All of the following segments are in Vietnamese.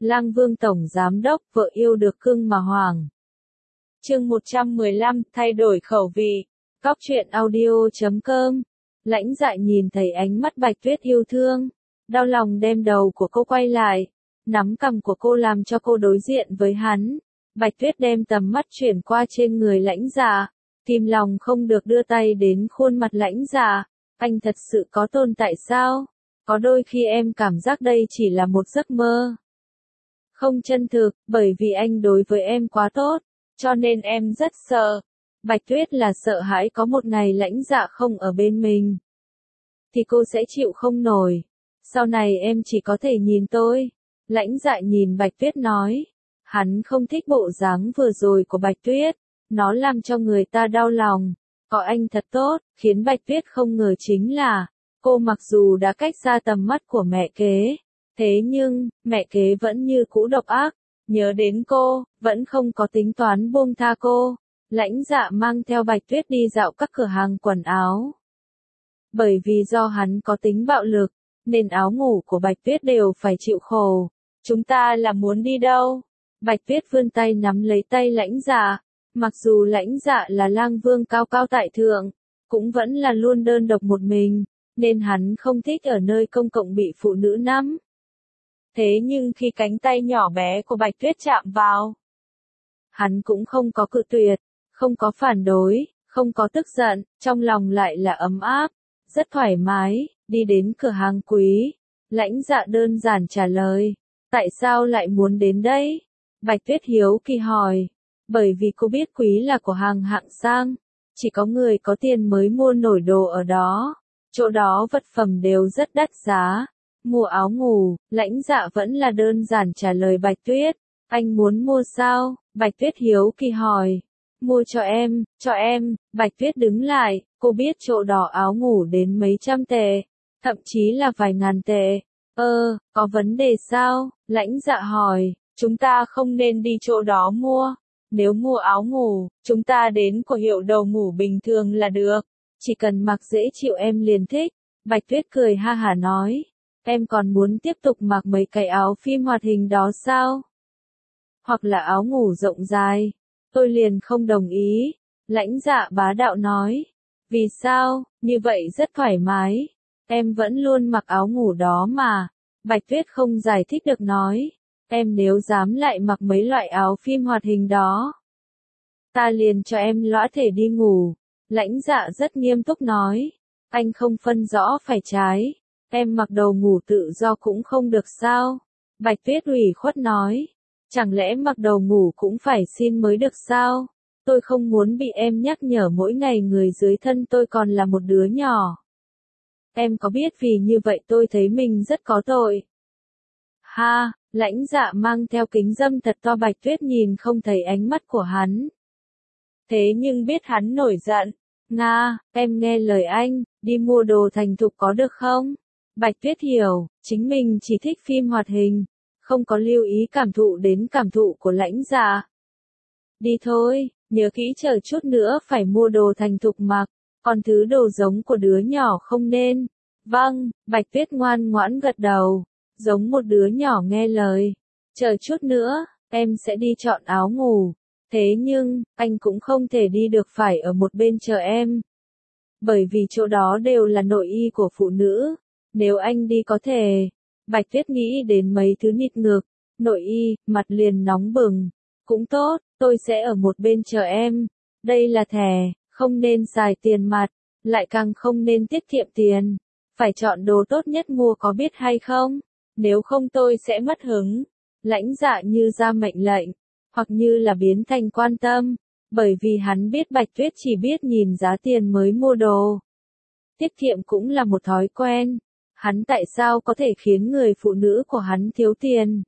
Lang Vương Tổng Giám Đốc, vợ yêu được cưng mà hoàng. Chương 115, thay đổi khẩu vị. Cóc truyện audio.com. Lãnh Dạ nhìn thấy ánh mắt Bạch Tuyết yêu thương, đau lòng đem đầu của cô quay lại, nắm cằm của cô làm cho cô đối diện với hắn. Bạch Tuyết đem tầm mắt chuyển qua trên người Lãnh Dạ, kìm lòng không được đưa tay đến khuôn mặt Lãnh Dạ. Anh thật sự có tồn tại sao? Có đôi khi em cảm giác đây chỉ là một giấc mơ. Không chân thực, bởi vì anh đối với em quá tốt, cho nên em rất sợ. Bạch Tuyết là sợ hãi có một ngày Lãnh Dạ không ở bên mình, thì cô sẽ chịu không nổi. Sau này em chỉ có thể nhìn tôi. Lãnh Dạ nhìn Bạch Tuyết nói. Hắn không thích bộ dáng vừa rồi của Bạch Tuyết, nó làm cho người ta đau lòng. Có anh thật tốt, khiến Bạch Tuyết không ngờ chính là, cô mặc dù đã cách xa tầm mắt của mẹ kế, thế nhưng, mẹ kế vẫn như cũ độc ác, nhớ đến cô, vẫn không có tính toán buông tha cô. Lãnh Dạ mang theo Bạch Tuyết đi dạo các cửa hàng quần áo. Bởi vì do hắn có tính bạo lực, nên áo ngủ của Bạch Tuyết đều phải chịu khổ. Chúng ta là muốn đi đâu? Bạch Tuyết vươn tay nắm lấy tay Lãnh Dạ. Mặc dù Lãnh Dạ là lang vương cao cao tại thượng, cũng vẫn là luôn đơn độc một mình, nên hắn không thích ở nơi công cộng bị phụ nữ nắm. Thế nhưng khi cánh tay nhỏ bé của Bạch Tuyết chạm vào, hắn cũng không có cự tuyệt, không có phản đối, không có tức giận, trong lòng lại là ấm áp, rất thoải mái. Đi đến cửa hàng quý, Lãnh Dạ đơn giản trả lời. Tại sao lại muốn đến đây? Bạch Tuyết hiếu kỳ hỏi. Bởi vì cô biết quý là của hàng hạng sang, chỉ có người có tiền mới mua nổi đồ ở đó. Chỗ đó vật phẩm đều rất đắt giá. Mua áo ngủ, Lãnh Dạ vẫn là đơn giản trả lời Bạch Tuyết. Anh muốn mua sao? Bạch Tuyết hiếu kỳ hỏi. Mua cho em. Bạch Tuyết đứng lại, cô biết chỗ đó áo ngủ đến mấy trăm tệ, thậm chí là vài ngàn tệ. Có vấn đề sao? Lãnh Dạ hỏi. Chúng ta không nên đi chỗ đó mua. Nếu mua áo ngủ, chúng ta đến của hiệu đầu ngủ bình thường là được. Chỉ cần mặc dễ chịu em liền thích. Bạch Tuyết cười ha hả nói. Em còn muốn tiếp tục mặc mấy cái áo phim hoạt hình đó sao? Hoặc là áo ngủ rộng dài? Tôi liền không đồng ý. Lãnh Dạ bá đạo nói. Vì sao? Như vậy rất thoải mái. Em vẫn luôn mặc áo ngủ đó mà. Bạch Tuyết không giải thích được nói. Em nếu dám lại mặc mấy loại áo phim hoạt hình đó, ta liền cho em lõa thể đi ngủ. Lãnh Dạ rất nghiêm túc nói. Anh không phân rõ phải trái. Em mặc đồ ngủ tự do cũng không được sao? Bạch Tuyết ủy khuất nói. Chẳng lẽ mặc đồ ngủ cũng phải xin mới được sao? Tôi không muốn bị em nhắc nhở mỗi ngày người dưới thân tôi còn là một đứa nhỏ. Em có biết vì như vậy tôi thấy mình rất có tội. Ha, Lãnh Dạ mang theo kính râm thật to. Bạch Tuyết nhìn không thấy ánh mắt của hắn. Thế nhưng biết hắn nổi giận. Nga, em nghe lời anh, đi mua đồ thành thục có được không? Bạch Tuyết hiểu, chính mình chỉ thích phim hoạt hình, không có lưu ý cảm thụ đến cảm thụ của Lãnh Dạ. Đi thôi, nhớ kỹ chờ chút nữa phải mua đồ thành thục mặc, còn thứ đồ giống của đứa nhỏ không nên. Vâng, Bạch Tuyết ngoan ngoãn gật đầu, giống một đứa nhỏ nghe lời. Chờ chút nữa, em sẽ đi chọn áo ngủ. Thế nhưng, anh cũng không thể đi được, phải ở một bên chờ em. Bởi vì chỗ đó đều là nội y của phụ nữ. Nếu anh đi có thể. Bạch Tuyết nghĩ đến mấy thứ nịt ngực, nội y, mặt liền nóng bừng. Cũng tốt, tôi sẽ ở một bên chờ em. Đây là thẻ, không nên xài tiền mặt, lại càng không nên tiết kiệm tiền. Phải chọn đồ tốt nhất mua có biết hay không? Nếu không tôi sẽ mất hứng. Lãnh Dạ như ra mệnh lệnh, hoặc như là biến thành quan tâm, bởi vì hắn biết Bạch Tuyết chỉ biết nhìn giá tiền mới mua đồ. Tiết kiệm cũng là một thói quen. Hắn tại sao có thể khiến người phụ nữ của hắn thiếu tiền?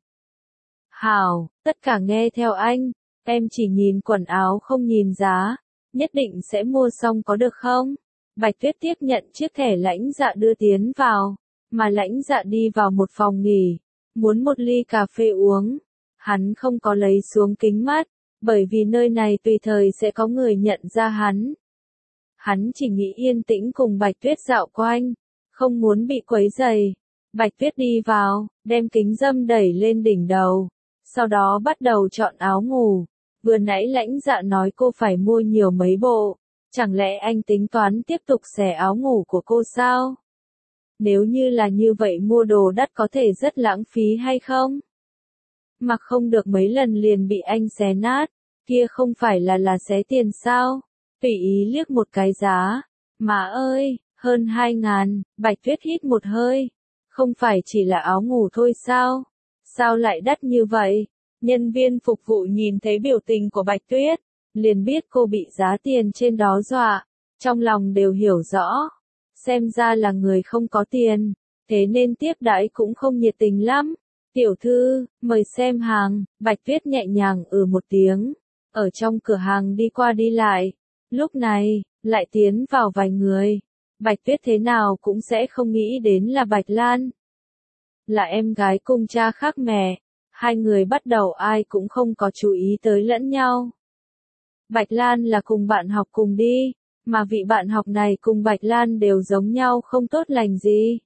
Hảo, tất cả nghe theo anh, em chỉ nhìn quần áo không nhìn giá, nhất định sẽ mua xong có được không? Bạch Tuyết tiếp nhận chiếc thẻ Lãnh Dạ đưa tiến vào, mà Lãnh Dạ đi vào một phòng nghỉ, muốn một ly cà phê uống. Hắn không có lấy xuống kính mắt, bởi vì nơi này tùy thời sẽ có người nhận ra hắn. Hắn chỉ nghĩ yên tĩnh cùng Bạch Tuyết dạo quanh, không muốn bị quấy rầy. Bạch Tuyết đi vào, đem kính râm đẩy lên đỉnh đầu, sau đó bắt đầu chọn áo ngủ. Vừa nãy Lãnh Dạ nói cô phải mua nhiều mấy bộ, chẳng lẽ anh tính toán tiếp tục xẻ áo ngủ của cô sao? Nếu như là như vậy mua đồ đắt có thể rất lãng phí hay không? Mặc không được mấy lần liền bị anh xé nát, kia không phải là xé tiền sao? Tùy ý liếc một cái giá, má ơi, hơn 2.000, Bạch Tuyết hít một hơi. Không phải chỉ là áo ngủ thôi sao? Sao lại đắt như vậy? Nhân viên phục vụ nhìn thấy biểu tình của Bạch Tuyết, liền biết cô bị giá tiền trên đó dọa, trong lòng đều hiểu rõ. Xem ra là người không có tiền, thế nên tiếp đãi cũng không nhiệt tình lắm. Tiểu thư, mời xem hàng, Bạch Tuyết nhẹ nhàng một tiếng, ở trong cửa hàng đi qua đi lại. Lúc này, lại tiến vào vài người. Bạch Tuyết thế nào cũng sẽ không nghĩ đến là Bạch Lan. Là em gái cùng cha khác mẹ, hai người bắt đầu ai cũng không có chú ý tới lẫn nhau. Bạch Lan là cùng bạn học cùng đi, mà vị bạn học này cùng Bạch Lan đều giống nhau không tốt lành gì.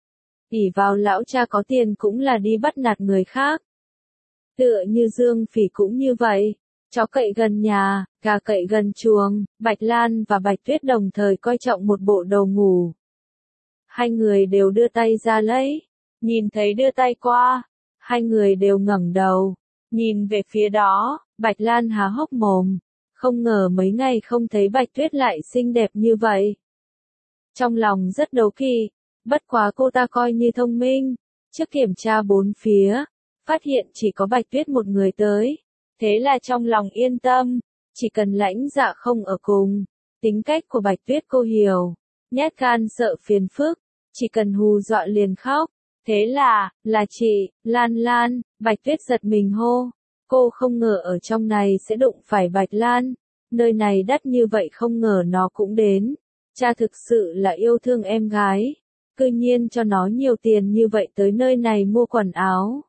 Ỷ vào lão cha có tiền cũng là đi bắt nạt người khác. Tựa như Dương Phỉ cũng như vậy. Chó cậy gần nhà, gà cậy gần chuồng, Bạch Lan và Bạch Tuyết đồng thời coi trọng một bộ đồ ngủ. Hai người đều đưa tay ra lấy, nhìn thấy đưa tay qua, hai người đều ngẩng đầu, nhìn về phía đó, Bạch Lan há hốc mồm, không ngờ mấy ngày không thấy Bạch Tuyết lại xinh đẹp như vậy. Trong lòng rất đố kỵ, bất quá cô ta coi như thông minh, trước kiểm tra bốn phía, phát hiện chỉ có Bạch Tuyết một người tới. Thế là trong lòng yên tâm, chỉ cần Lãnh Dạ không ở cùng, tính cách của Bạch Tuyết cô hiểu, nhát gan sợ phiền phức, chỉ cần hù dọa liền khóc. Thế là chị, Lan Lan, Bạch Tuyết giật mình hô, cô không ngờ ở trong này sẽ đụng phải Bạch Lan, nơi này đắt như vậy không ngờ nó cũng đến, cha thực sự là yêu thương em gái, cư nhiên cho nó nhiều tiền như vậy tới nơi này mua quần áo.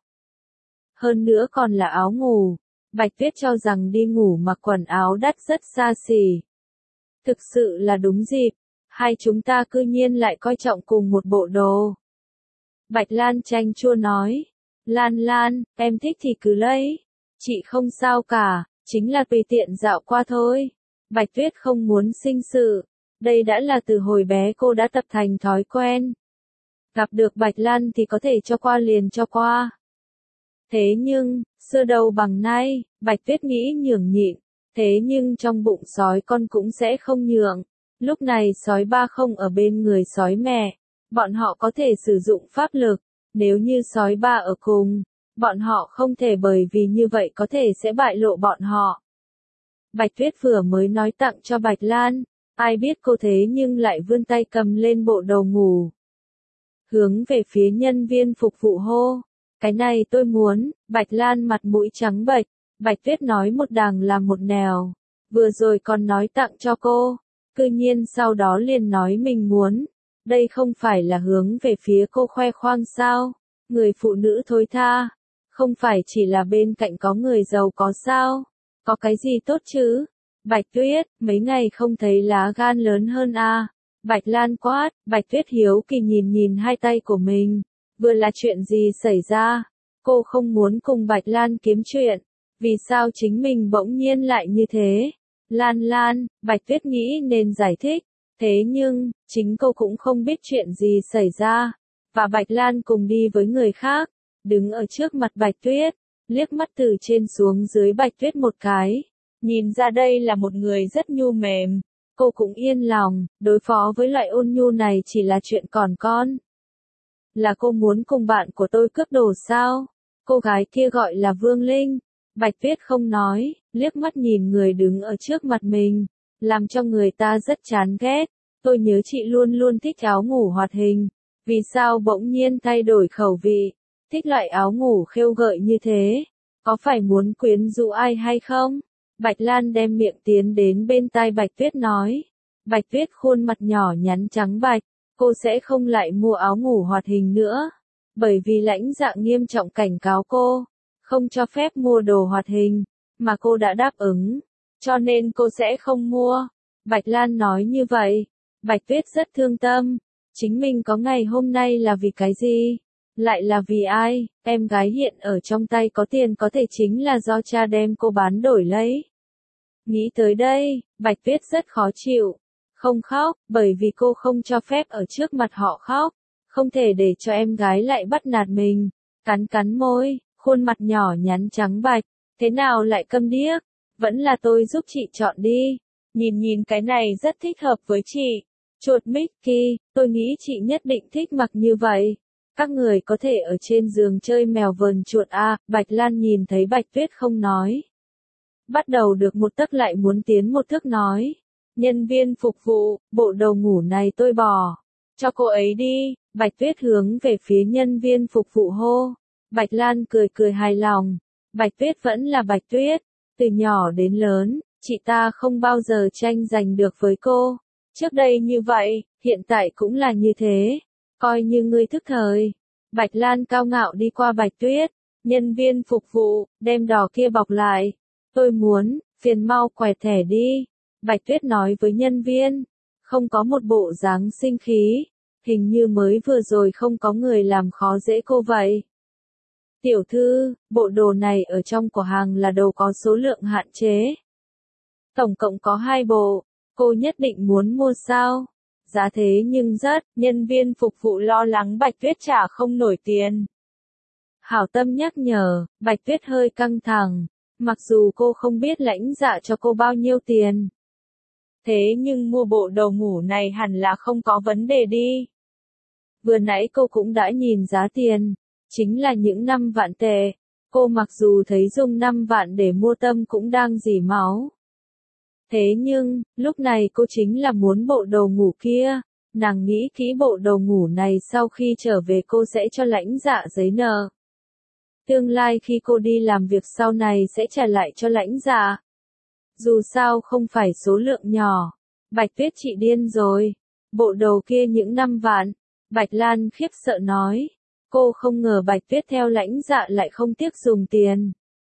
Hơn nữa còn là áo ngủ. Bạch Tuyết cho rằng đi ngủ mặc quần áo đắt rất xa xỉ. Thực sự là đúng dịp, hai chúng ta cư nhiên lại coi trọng cùng một bộ đồ. Bạch Lan chanh chua nói, Lan Lan, em thích thì cứ lấy, chị không sao cả, chính là tùy tiện dạo qua thôi. Bạch Tuyết không muốn sinh sự, đây đã là từ hồi bé cô đã tập thành thói quen. Gặp được Bạch Lan thì có thể cho qua liền cho qua. Thế nhưng, xưa đâu bằng nay, Bạch Tuyết nghĩ nhường nhịn, thế nhưng trong bụng sói con cũng sẽ không nhượng. Lúc này sói ba không ở bên người sói mẹ, bọn họ có thể sử dụng pháp lực, nếu như sói ba ở cùng, bọn họ không thể bởi vì như vậy có thể sẽ bại lộ bọn họ. Bạch Tuyết vừa mới nói tặng cho Bạch Lan, ai biết cô thế nhưng lại vươn tay cầm lên bộ đồ ngủ. Hướng về phía nhân viên phục vụ hô. Cái này tôi muốn, Bạch Lan mặt mũi trắng bệch, Bạch Tuyết nói một đằng làm một nẻo, vừa rồi còn nói tặng cho cô, cư nhiên sau đó liền nói mình muốn, đây không phải là hướng về phía cô khoe khoang sao, người phụ nữ thối tha, không phải chỉ là bên cạnh có người giàu có sao, có cái gì tốt chứ, Bạch Tuyết, mấy ngày không thấy lá gan lớn hơn à, Bạch Lan quát, Bạch Tuyết hiếu kỳ nhìn hai tay của mình. Vừa là chuyện gì xảy ra? Cô không muốn cùng Bạch Lan kiếm chuyện. Vì sao chính mình bỗng nhiên lại như thế? Lan Lan, Bạch Tuyết nghĩ nên giải thích. Thế nhưng, chính cô cũng không biết chuyện gì xảy ra. Và Bạch Lan cùng đi với người khác. Đứng ở trước mặt Bạch Tuyết. Liếc mắt từ trên xuống dưới Bạch Tuyết một cái. Nhìn ra đây là một người rất nhu mềm. Cô cũng yên lòng, đối phó với loại ôn nhu này chỉ là chuyện còn con. Là cô muốn cùng bạn của tôi cướp đồ sao? Cô gái kia gọi là Vương Linh. Bạch Tuyết không nói, liếc mắt nhìn người đứng ở trước mặt mình, làm cho người ta rất chán ghét. Tôi nhớ chị luôn luôn thích áo ngủ hoạt hình, vì sao bỗng nhiên thay đổi khẩu vị, thích loại áo ngủ khêu gợi như thế, có phải muốn quyến rũ ai hay không? Bạch Lan đem miệng tiến đến bên tai Bạch Tuyết nói. Bạch Tuyết khuôn mặt nhỏ nhắn trắng bạch. Cô sẽ không lại mua áo ngủ hoạt hình nữa, bởi vì Lãnh Dạ nghiêm trọng cảnh cáo cô, không cho phép mua đồ hoạt hình, mà cô đã đáp ứng, cho nên cô sẽ không mua. Bạch Lan nói như vậy, Bạch Tuyết rất thương tâm, chính mình có ngày hôm nay là vì cái gì? Lại là vì ai? Em gái hiện ở trong tay có tiền có thể chính là do cha đem cô bán đổi lấy. Nghĩ tới đây, Bạch Tuyết rất khó chịu. Không khóc, bởi vì cô không cho phép ở trước mặt họ khóc. Không thể để cho em gái lại bắt nạt mình. Cắn cắn môi, khuôn mặt nhỏ nhắn trắng bạch. Thế nào lại câm điếc? Vẫn là tôi giúp chị chọn đi. Nhìn cái này rất thích hợp với chị. Chuột Mickey, tôi nghĩ chị nhất định thích mặc như vậy. Các người có thể ở trên giường chơi mèo vờn chuột à, Bạch Lan nhìn thấy Bạch Tuyết không nói. Bắt đầu được một tấc lại muốn tiến một thước nói. Nhân viên phục vụ, bộ đồ ngủ này tôi bỏ. Cho cô ấy đi, Bạch Tuyết hướng về phía nhân viên phục vụ hô. Bạch Lan cười hài lòng. Bạch Tuyết vẫn là Bạch Tuyết. Từ nhỏ đến lớn, chị ta không bao giờ tranh giành được với cô. Trước đây như vậy, hiện tại cũng là như thế. Coi như ngươi thức thời. Bạch Lan cao ngạo đi qua Bạch Tuyết. Nhân viên phục vụ, đem đỏ kia bọc lại. Tôi muốn, phiền mau quẹt thẻ đi. Bạch Tuyết nói với nhân viên. Không có một bộ dáng sinh khí. Hình như mới vừa rồi không có người làm khó dễ cô vậy. Tiểu thư, bộ đồ này ở trong cửa hàng là đồ có số lượng hạn chế. Tổng cộng có 2 bộ. Cô nhất định muốn mua sao? Giá thế nhưng rất, nhân viên phục vụ lo lắng Bạch Tuyết trả không nổi tiền. Hảo tâm nhắc nhở, Bạch Tuyết hơi căng thẳng, mặc dù cô không biết lãnh dạ cho cô bao nhiêu tiền. Thế nhưng mua bộ đồ ngủ này hẳn là không có vấn đề đi. Vừa nãy cô cũng đã nhìn giá tiền, chính là những 5 vạn tệ. Cô mặc dù thấy dùng 5 vạn để mua tâm cũng đang rỉ máu. Thế nhưng, lúc này cô chính là muốn bộ đồ ngủ kia. Nàng nghĩ kỹ bộ đồ ngủ này sau khi trở về cô sẽ cho lãnh dạ giấy nợ. Tương lai khi cô đi làm việc sau này sẽ trả lại cho lãnh dạ. Dù sao không phải số lượng nhỏ. Bạch Tuyết chị điên rồi. Bộ đồ kia những 5 vạn. Bạch Lan khiếp sợ nói. Cô không ngờ Bạch Tuyết theo lãnh dạ lại không tiếc dùng tiền.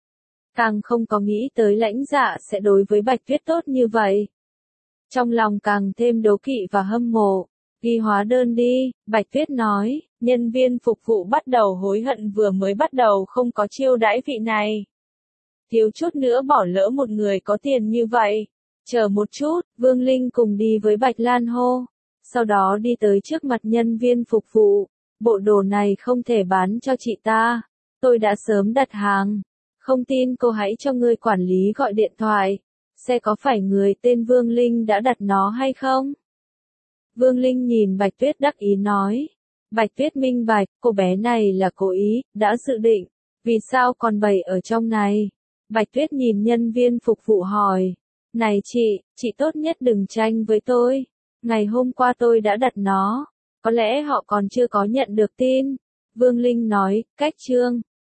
Càng không có nghĩ tới lãnh dạ sẽ đối với Bạch Tuyết tốt như vậy. Trong lòng càng thêm đố kỵ và hâm mộ. Ghi hóa đơn đi, Bạch Tuyết nói, nhân viên phục vụ bắt đầu hối hận vừa mới bắt đầu không có chiêu đãi vị này. Thiếu chút nữa bỏ lỡ một người có tiền như vậy. Chờ một chút, Vương Linh cùng đi với Bạch Lan hô. Sau đó đi tới trước mặt nhân viên phục vụ. Bộ đồ này không thể bán cho chị ta. Tôi đã sớm đặt hàng. Không tin cô hãy cho người quản lý gọi điện thoại. Xe có phải người tên Vương Linh đã đặt nó hay không? Vương Linh nhìn Bạch Tuyết đắc ý nói. Bạch Tuyết minh bạch, cô bé này là cố ý, đã dự định. Vì sao còn bày ở trong này? Bạch Tuyết nhìn nhân viên phục vụ hỏi. Này chị tốt nhất đừng tranh với tôi. Ngày hôm qua tôi đã đặt nó. Có lẽ họ còn chưa có nhận được tin. Vương Linh nói, cách trương.